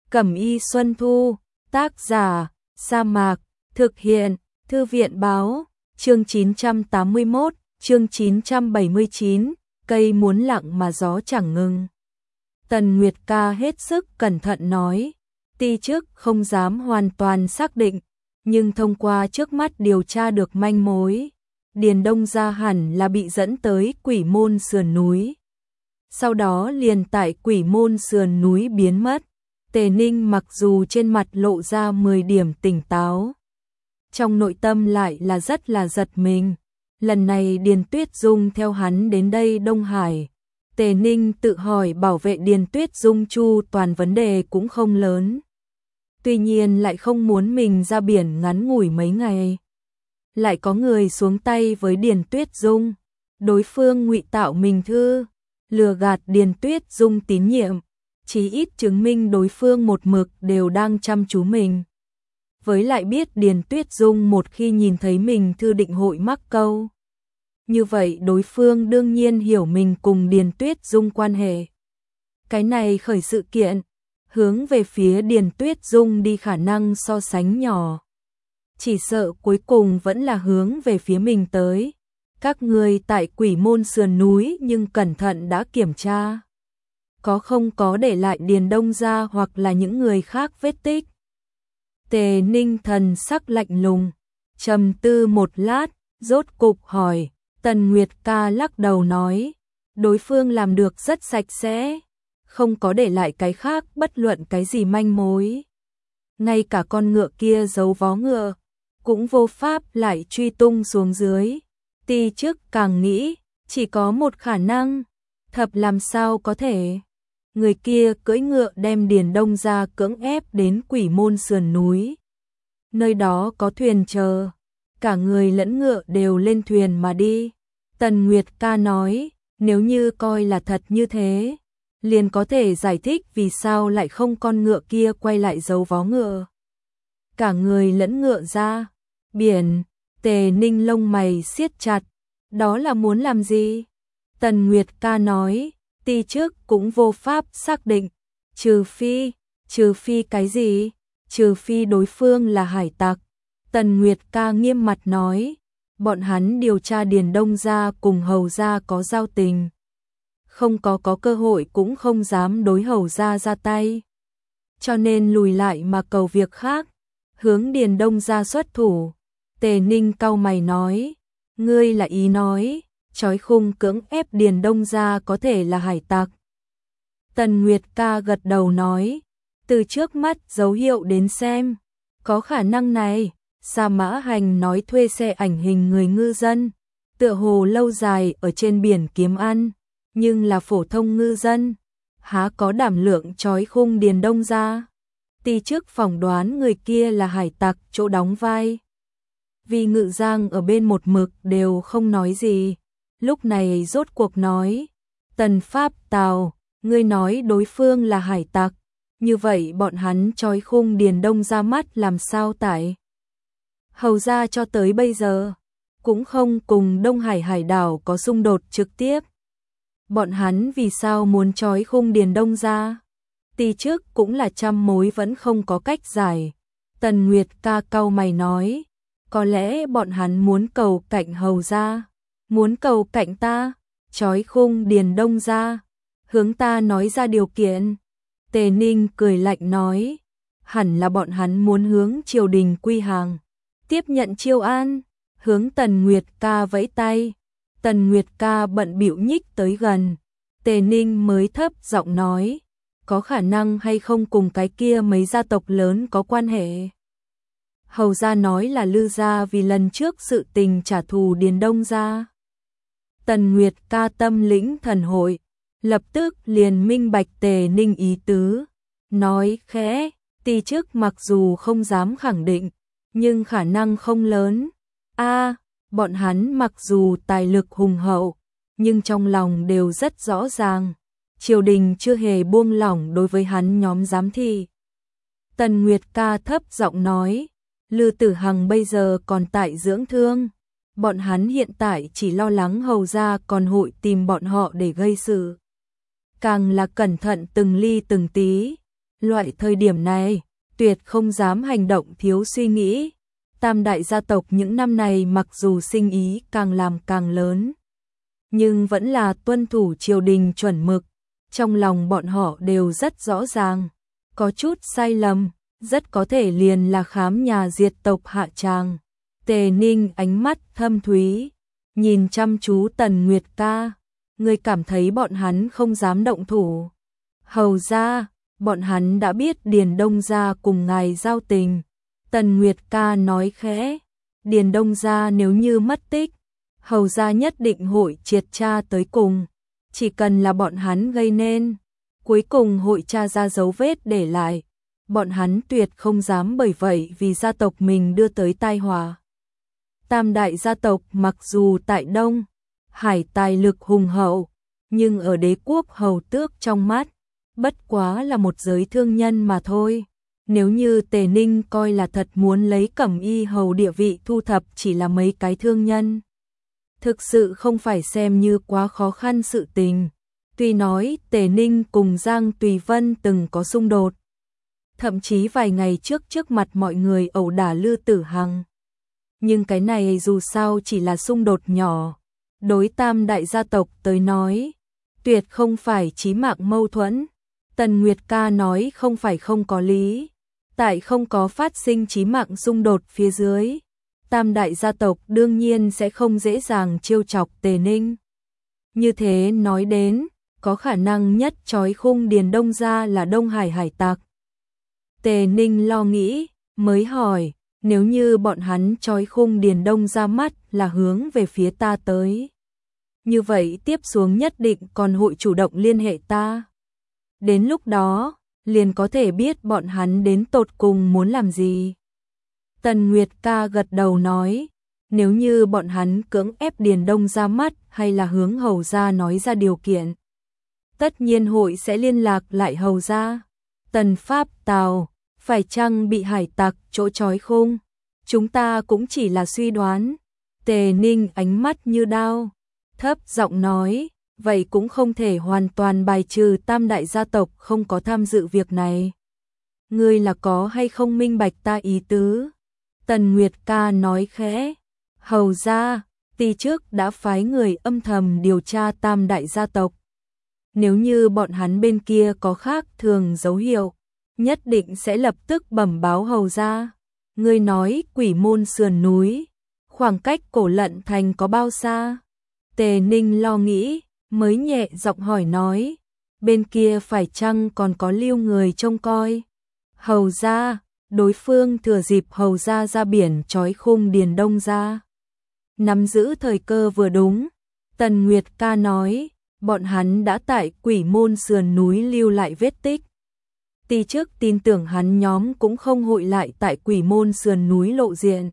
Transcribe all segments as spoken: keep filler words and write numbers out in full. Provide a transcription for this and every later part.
Cẩm y Xuân Thu, tác giả, Sa Mạc, thực hiện, Thư viện báo, chương chín trăm tám mươi mốt, chương chín trăm bảy mươi chín, cây muốn lặng mà gió chẳng ngừng. Tần Nguyệt Ca hết sức cẩn thận nói, ti chức không dám hoàn toàn xác định, nhưng thông qua trước mắt điều tra được manh mối, Điền Đông Gia hẳn là bị dẫn tới Quỷ Môn sườn núi. Sau đó liền tại Quỷ Môn sườn núi biến mất. Tề Ninh mặc dù trên mặt lộ ra mười điểm tỉnh táo, trong nội tâm lại là rất là giật mình. Lần này Điền Tuyết Dung theo hắn đến đây Đông Hải. Tề Ninh tự hỏi bảo vệ Điền Tuyết Dung chu toàn vấn đề cũng không lớn. Tuy nhiên lại không muốn mình ra biển ngắn ngủi mấy ngày. Lại có người xuống tay với Điền Tuyết Dung. Đối phương ngụy tạo mình thư, lừa gạt Điền Tuyết Dung tín nhiệm. Chí ít chứng minh đối phương một mực đều đang chăm chú mình. Với lại biết Điền Tuyết Dung một khi nhìn thấy mình thư định hội mắc câu. Như vậy đối phương đương nhiên hiểu mình cùng Điền Tuyết Dung quan hệ. Cái này khởi sự kiện, hướng về phía Điền Tuyết Dung đi khả năng so sánh nhỏ. Chỉ sợ cuối cùng vẫn là hướng về phía mình tới. Các người tại Quỷ Môn sườn núi nhưng cẩn thận đã kiểm tra. Có không có để lại Điền Đông Gia hoặc là những người khác vết tích. Tề Ninh thần sắc lạnh lùng, trầm tư một lát, rốt cục hỏi. Tần Nguyệt Ca lắc đầu nói, đối phương làm được rất sạch sẽ, không có để lại cái khác bất luận cái gì manh mối. Ngay cả con ngựa kia giấu vó ngựa, cũng vô pháp lại truy tung xuống dưới. Ti chức càng nghĩ, chỉ có một khả năng, thập làm sao có thể. Người kia cưỡi ngựa đem Điền Đông Gia cưỡng ép đến Quỷ Môn sườn núi. Nơi đó có thuyền chờ, cả người lẫn ngựa đều lên thuyền mà đi. Tần Nguyệt Ca nói, nếu như coi là thật như thế, liền có thể giải thích vì sao lại không con ngựa kia quay lại giấu vó ngựa. Cả người lẫn ngựa ra, biển. Tề Ninh lông mày siết chặt, đó là muốn làm gì? Tần Nguyệt Ca nói, ti chức cũng vô pháp xác định, trừ phi, trừ phi cái gì? Trừ phi đối phương là hải tặc. Tần Nguyệt Ca nghiêm mặt nói, bọn hắn điều tra Điền Đông Gia cùng Hầu Gia có giao tình. Không có có cơ hội cũng không dám đối Hầu Gia ra tay. Cho nên lùi lại mà cầu việc khác, hướng Điền Đông Gia xuất thủ. Tề Ninh cau mày nói, ngươi là ý nói, trói khung cưỡng ép Điền Đông Gia có thể là hải tặc. Tần Nguyệt Ca gật đầu nói, từ trước mắt dấu hiệu đến xem, có khả năng này. Sa Mã Hành nói thuê xe ảnh hình người ngư dân, tựa hồ lâu dài ở trên biển kiếm ăn, nhưng là phổ thông ngư dân, há có đảm lượng trói khung Điền Đông Gia. Ti chức phỏng đoán người kia là hải tặc chỗ đóng vai. Vì Ngự Giang ở bên một mực đều không nói gì, lúc này rốt cuộc nói, Tần Pháp Tào, ngươi nói đối phương là hải tặc, như vậy bọn hắn trói khung Điền Đông Gia mắt làm sao tại? Hầu Gia cho tới bây giờ, cũng không cùng Đông Hải hải đảo có xung đột trực tiếp. Bọn hắn vì sao muốn trói khung Điền Đông Gia? Ti chức cũng là trăm mối vẫn không có cách giải. Tần Nguyệt Ca cau mày nói, có lẽ bọn hắn muốn cầu cạnh Hầu Gia. Muốn cầu cạnh ta, trói khung Điền Đông Gia, hướng ta nói ra điều kiện. Tề Ninh cười lạnh nói, hẳn là bọn hắn muốn hướng triều đình quy hàng, tiếp nhận chiêu an. Hướng Tần Nguyệt Ca vẫy tay. Tần Nguyệt Ca bận bịu nhích tới gần. Tề Ninh mới thấp giọng nói, có khả năng hay không cùng cái kia mấy gia tộc lớn có quan hệ. Hầu Gia nói là Lư Gia vì lần trước sự tình trả thù Điền Đông Gia. Tần Nguyệt Ca tâm lĩnh thần hội, lập tức liền minh bạch Tề Ninh ý tứ, nói khẽ, ti chức mặc dù không dám khẳng định, nhưng khả năng không lớn. A, bọn hắn mặc dù tài lực hùng hậu, nhưng trong lòng đều rất rõ ràng, triều đình chưa hề buông lỏng đối với hắn nhóm giám thị. Tần Nguyệt Ca thấp giọng nói, Lư Tử Hằng bây giờ còn tại dưỡng thương, bọn hắn hiện tại chỉ lo lắng Hầu Gia còn hội tìm bọn họ để gây sự. Càng là cẩn thận từng ly từng tí, Loại thời điểm này, tuyệt không dám hành động thiếu suy nghĩ. Tam đại gia tộc những năm này mặc dù sinh ý càng làm càng lớn, nhưng vẫn là tuân thủ triều đình chuẩn mực. Trong lòng bọn họ đều rất rõ ràng, có chút sai lầm, rất có thể liền là khám nhà diệt tộc hạ tràng. Tề Ninh ánh mắt thâm thúy, nhìn chăm chú Tần Nguyệt ca. Ngươi cảm thấy bọn hắn không dám động thủ? Hầu ra, bọn hắn đã biết Điền Đông gia cùng ngài giao tình. Tần Nguyệt ca nói khẽ, Điền Đông gia nếu như mất tích, hầu gia nhất định hội triệt tra tới cùng. Chỉ cần là bọn hắn gây nên, cuối cùng hội tra ra dấu vết để lại. Bọn hắn tuyệt không dám bởi vậy vì gia tộc mình đưa tới tai họa. Tam đại gia tộc mặc dù tại Đông Hải tài lực hùng hậu, nhưng ở đế quốc hầu tước trong mắt, bất quá là một giới thương nhân mà thôi. Nếu như Tề Ninh coi là thật muốn lấy Cẩm Y hầu địa vị thu thập chỉ là mấy cái thương nhân, thực sự không phải xem như quá khó khăn sự tình. Tuy nói Tề Ninh cùng Giang Tùy Vân từng có xung đột, thậm chí vài ngày trước trước mặt mọi người ẩu đả Lư Tử Hằng, nhưng cái này dù sao chỉ là xung đột nhỏ, đối tam đại gia tộc tới nói, tuyệt không phải chí mạng mâu thuẫn. Tần Nguyệt ca nói không phải không có lý, tại không có phát sinh chí mạng xung đột phía dưới, tam đại gia tộc đương nhiên sẽ không dễ dàng trêu chọc Tề Ninh. Như thế nói đến, có khả năng nhất trói khung Điền Đông gia là Đông Hải hải tặc. Tề Ninh lo nghĩ, mới hỏi, nếu như bọn hắn trói khung Điền Đông ra mắt là hướng về phía ta tới, như vậy tiếp xuống nhất định còn hội chủ động liên hệ ta. Đến lúc đó, liền có thể biết bọn hắn đến tột cùng muốn làm gì. Tần Nguyệt ca gật đầu nói, nếu như bọn hắn cưỡng ép Điền Đông ra mắt hay là hướng hầu gia nói ra điều kiện, tất nhiên hội sẽ liên lạc lại hầu gia. Tần Pháp Tào, phải chăng bị hải tặc chỗ trói khung? Chúng ta cũng chỉ là suy đoán. Tề Ninh ánh mắt như đao, thấp giọng nói, vậy cũng không thể hoàn toàn bài trừ tam đại gia tộc không có tham dự việc này. Ngươi là có hay không minh bạch ta ý tứ? Tần Nguyệt ca nói khẽ, hầu gia, ti trước đã phái người âm thầm điều tra tam đại gia tộc. Nếu như bọn hắn bên kia có khác thường dấu hiệu, nhất định sẽ lập tức bẩm báo hầu gia. Ngươi nói Quỷ Môn sườn núi, khoảng cách Cổ Lận thành có bao xa? Tề Ninh lo nghĩ, mới nhẹ giọng hỏi nói, bên kia phải chăng còn có lưu người trông coi? Hầu gia, đối phương thừa dịp hầu gia ra biển trói khung Điền Đông gia, nắm giữ thời cơ vừa đúng. Tần Nguyệt ca nói, bọn hắn đã tại Quỷ Môn sườn núi lưu lại vết tích. Ti trước tin tưởng hắn nhóm cũng không hội lại tại Quỷ Môn sườn núi lộ diện.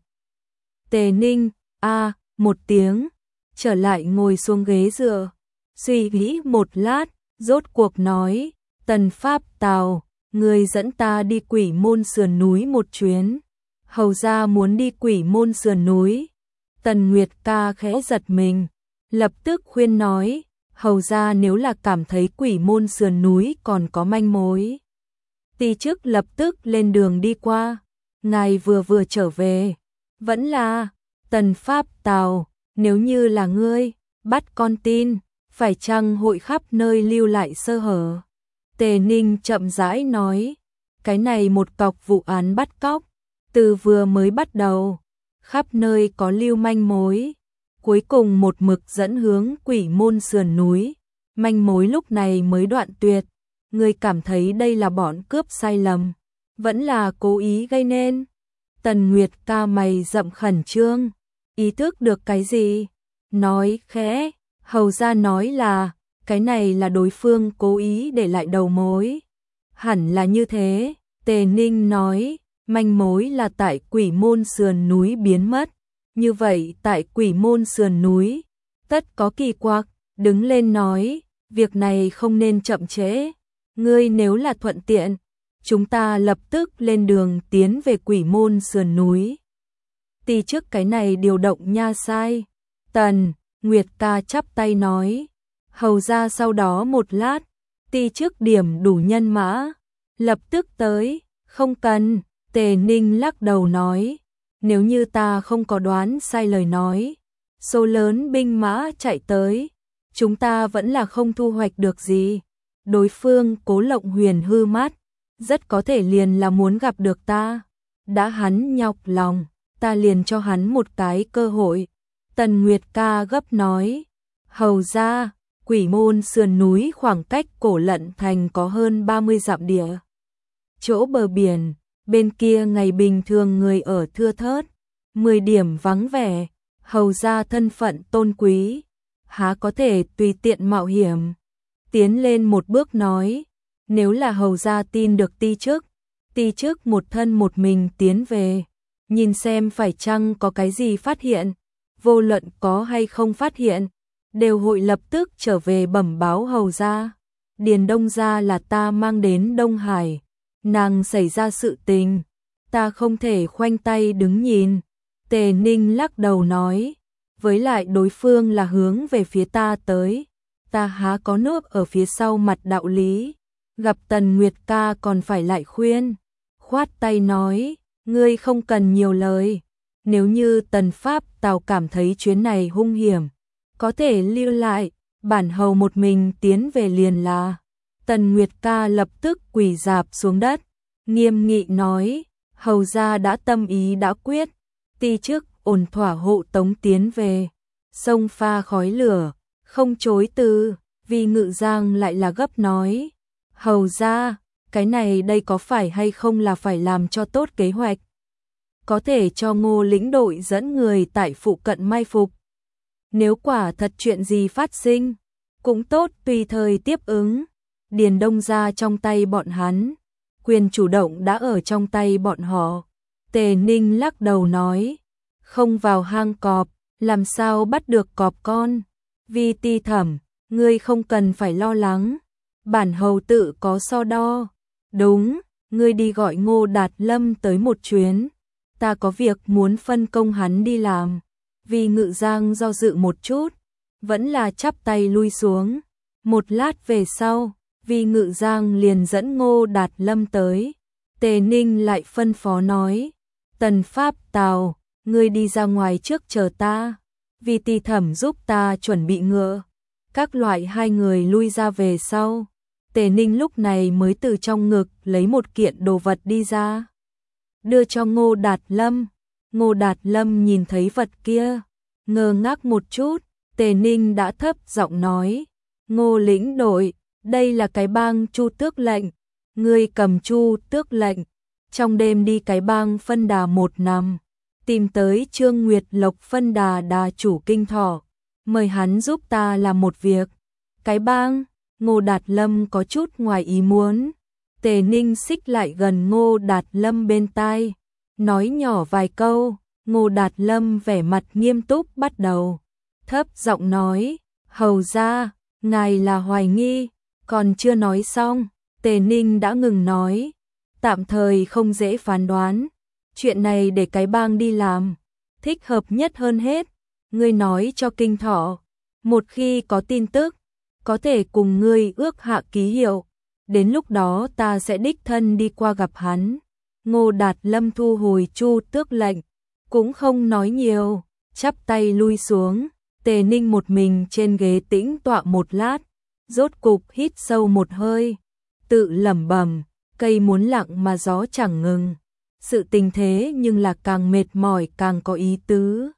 Tề Ninh, a, một tiếng, trở lại ngồi xuống ghế dựa, suy nghĩ một lát, rốt cuộc nói, Tần Pháp Tào, người dẫn ta đi Quỷ Môn sườn núi một chuyến. Hầu gia muốn đi Quỷ Môn sườn núi. Tần Nguyệt ca khẽ giật mình, lập tức khuyên nói, hầu gia nếu là cảm thấy Quỷ Môn sườn núi còn có manh mối, ti trước lập tức lên đường đi qua. Ngài vừa vừa trở về, vẫn là Tần Pháp Tào, nếu như là ngươi bắt con tin, phải chăng hội khắp nơi lưu lại sơ hở? Tề Ninh chậm rãi nói, cái này một cọc vụ án bắt cóc, từ vừa mới bắt đầu, khắp nơi có lưu manh mối, cuối cùng một mực dẫn hướng Quỷ Môn sườn núi, manh mối lúc này mới đoạn tuyệt. Ngươi cảm thấy đây là bọn cướp sai lầm, vẫn là cố ý gây nên? Tần Nguyệt ca mày rậm khẩn trương, ý thức được cái gì? Nói khẽ, hầu gia nói là, cái này là đối phương cố ý để lại đầu mối. Hẳn là như thế, Tề Ninh nói, manh mối là tại Quỷ Môn sườn núi biến mất. Như vậy tại Quỷ Môn sườn núi, tất có kỳ quặc. Đứng lên nói, việc này không nên chậm trễ. Ngươi nếu là thuận tiện, chúng ta lập tức lên đường tiến về Quỷ Môn sườn núi. Ti trước cái này điều động nha sai. Tần Nguyệt ca chắp tay nói, hầu ra sau đó một lát, ti trước điểm đủ nhân mã, Lập tức tới, không cần, Tề Ninh lắc đầu nói, nếu như ta không có đoán sai lời nói, số lớn binh mã chạy tới, chúng ta vẫn là không thu hoạch được gì. Đối phương Cố Lộng Huyền hư mắt, rất có thể liền là muốn gặp được ta. Đã hắn nhọc lòng, ta liền cho hắn một cái cơ hội. Tần Nguyệt Ca gấp nói, hầu ra, Quỷ Môn sườn núi khoảng cách Cổ Lận Thành có hơn ba mươi dặm địa. Chỗ bờ biển, bên kia ngày bình thường người ở thưa thớt, mười điểm vắng vẻ, hầu ra thân phận tôn quý, há có thể tùy tiện mạo hiểm. Tiến lên một bước nói, nếu là hầu ra tin được ti chức, ti chức một thân một mình tiến về, nhìn xem phải chăng có cái gì phát hiện, vô luận có hay không phát hiện, đều hội lập tức trở về bẩm báo hầu ra. Điền Đông gia là ta mang đến Đông Hải, nàng xảy ra sự tình, ta không thể khoanh tay đứng nhìn. Tề Ninh lắc đầu nói, với lại đối phương là hướng về phía ta tới, ta há có nước ở phía sau mặt đạo lý. Gặp Tần Nguyệt Ca còn phải lại khuyên, khoát tay nói, ngươi không cần nhiều lời, nếu như Tần Pháp Tào cảm thấy chuyến này hung hiểm, có thể lưu lại, bản hầu một mình tiến về liền là. Tần Nguyệt Ca lập tức quỳ rạp xuống đất, nghiêm nghị nói, hầu gia đã tâm ý đã quyết, ti chức ổn thỏa hộ tống tiến về. Sông pha khói lửa, không chối từ, vì Ngự Giang lại là gấp nói, hầu gia, cái này đây có phải hay không là phải làm cho tốt kế hoạch, có thể cho Ngô lĩnh đội dẫn người tại phụ cận mai phục. Nếu quả thật chuyện gì phát sinh, cũng tốt tùy thời tiếp ứng. Điền Đông gia trong tay bọn hắn, quyền chủ động đã ở trong tay bọn họ. Tề Ninh lắc đầu nói, không vào hang cọp, làm sao bắt được cọp con. Vi Ti Thẩm, ngươi không cần phải lo lắng, bản hầu tự có so đo. Đúng, ngươi đi gọi Ngô Đạt Lâm tới một chuyến, ta có việc muốn phân công hắn đi làm. Vì Ngự Giang do dự một chút, vẫn là chắp tay lui xuống. Một lát về sau, Vì Ngự Giang liền dẫn Ngô Đạt Lâm tới. Tề Ninh lại phân phó nói, Tần Pháp Tào, ngươi đi ra ngoài trước chờ ta. Vì Ti Thẩm giúp ta chuẩn bị ngựa. Các loại hai người lui ra về sau. Tề Ninh lúc này mới từ trong ngực lấy một kiện đồ vật đi ra, đưa cho Ngô Đạt Lâm. Ngô Đạt Lâm nhìn thấy vật kia, ngơ ngác một chút. Tề Ninh đã thấp giọng nói, Ngô lĩnh đội, đây là cái bang Chu Tước lệnh, ngươi cầm Chu Tước lệnh, trong đêm đi cái bang Phân Đà một năm, tìm tới Trương Nguyệt Lộc Phân Đà đà chủ Kinh Thọ, mời hắn giúp ta làm một việc. Cái bang? Ngô Đạt Lâm có chút ngoài ý muốn. Tề Ninh xích lại gần Ngô Đạt Lâm bên tai, nói nhỏ vài câu. Ngô Đạt Lâm vẻ mặt nghiêm túc bắt đầu, thấp giọng nói, hầu ra, ngài là hoài nghi. Còn chưa nói xong, Tề Ninh đã ngừng nói, tạm thời không dễ phán đoán, chuyện này để cái bang đi làm, thích hợp nhất hơn hết. Ngươi nói cho Kinh Thọ, một khi có tin tức, có thể cùng ngươi ước hạ ký hiệu, đến lúc đó ta sẽ đích thân đi qua gặp hắn. Ngô Đạt Lâm thu hồi Chu Tước lệnh, cũng không nói nhiều, chắp tay lui xuống. Tề Ninh một mình trên ghế tĩnh tọa một lát, rốt cục hít sâu một hơi, tự lẩm bẩm, cây muốn lặng mà gió chẳng ngừng. Sự tình thế nhưng là càng mệt mỏi càng có ý tứ.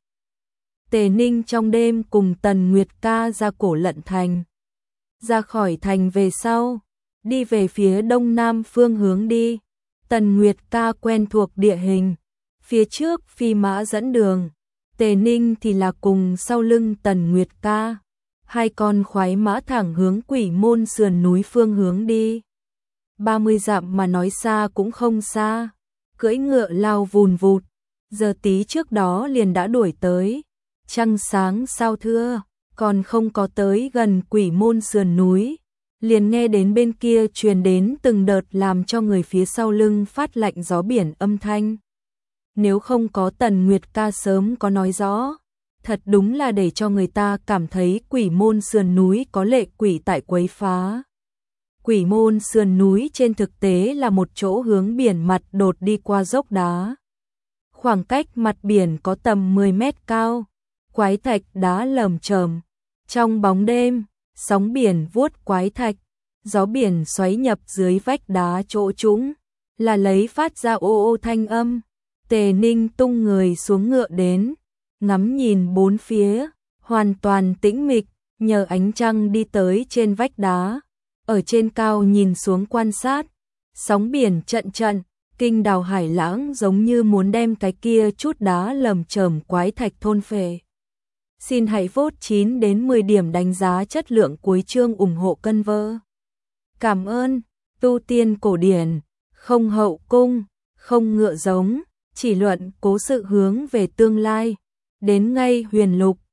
Tề Ninh trong đêm cùng Tần Nguyệt Ca ra Cổ Lận Thành. Ra khỏi thành về sau, đi về phía đông nam phương hướng đi. Tần Nguyệt Ca quen thuộc địa hình, phía trước phi mã dẫn đường, Tề Ninh thì là cùng sau lưng Tần Nguyệt Ca. Hai con khoái mã thẳng hướng Quỷ Môn sườn núi phương hướng đi. ba mươi dặm mà nói xa cũng không xa, cưỡi ngựa lao vùn vụt, giờ tí trước đó liền đã đuổi tới. Trăng sáng sao thưa, còn không có tới gần Quỷ Môn sườn núi, liền nghe đến bên kia truyền đến từng đợt làm cho người phía sau lưng phát lạnh gió biển âm thanh. Nếu không có Tần Nguyệt Ca sớm có nói rõ, thật đúng là để cho người ta cảm thấy Quỷ Môn sườn núi có lệ quỷ tại quấy phá. Quỷ môn sườn núi trên thực tế là một chỗ hướng biển mặt đột đi qua dốc đá. Khoảng cách mặt biển có tầm mười mét cao, quái thạch đá lởm chởm. Trong bóng đêm, sóng biển vuốt quái thạch, gió biển xoáy nhập dưới vách đá chỗ trũng, là lấy phát ra ô ô thanh âm. Tề Ninh tung người xuống ngựa đến, ngắm nhìn bốn phía, hoàn toàn tĩnh mịch, nhờ ánh trăng đi tới trên vách đá, ở trên cao nhìn xuống quan sát, sóng biển trận trận, kinh đào hải lãng giống như muốn đem cái kia chút đá lởm chởm quái thạch thôn phệ. Xin hãy vote chín đến mười điểm đánh giá chất lượng cuối chương ủng hộ cân vơ. Cảm ơn, tu tiên cổ điển, không hậu cung, không ngựa giống, chỉ luận cố sự hướng về tương lai, đến ngay huyền lục.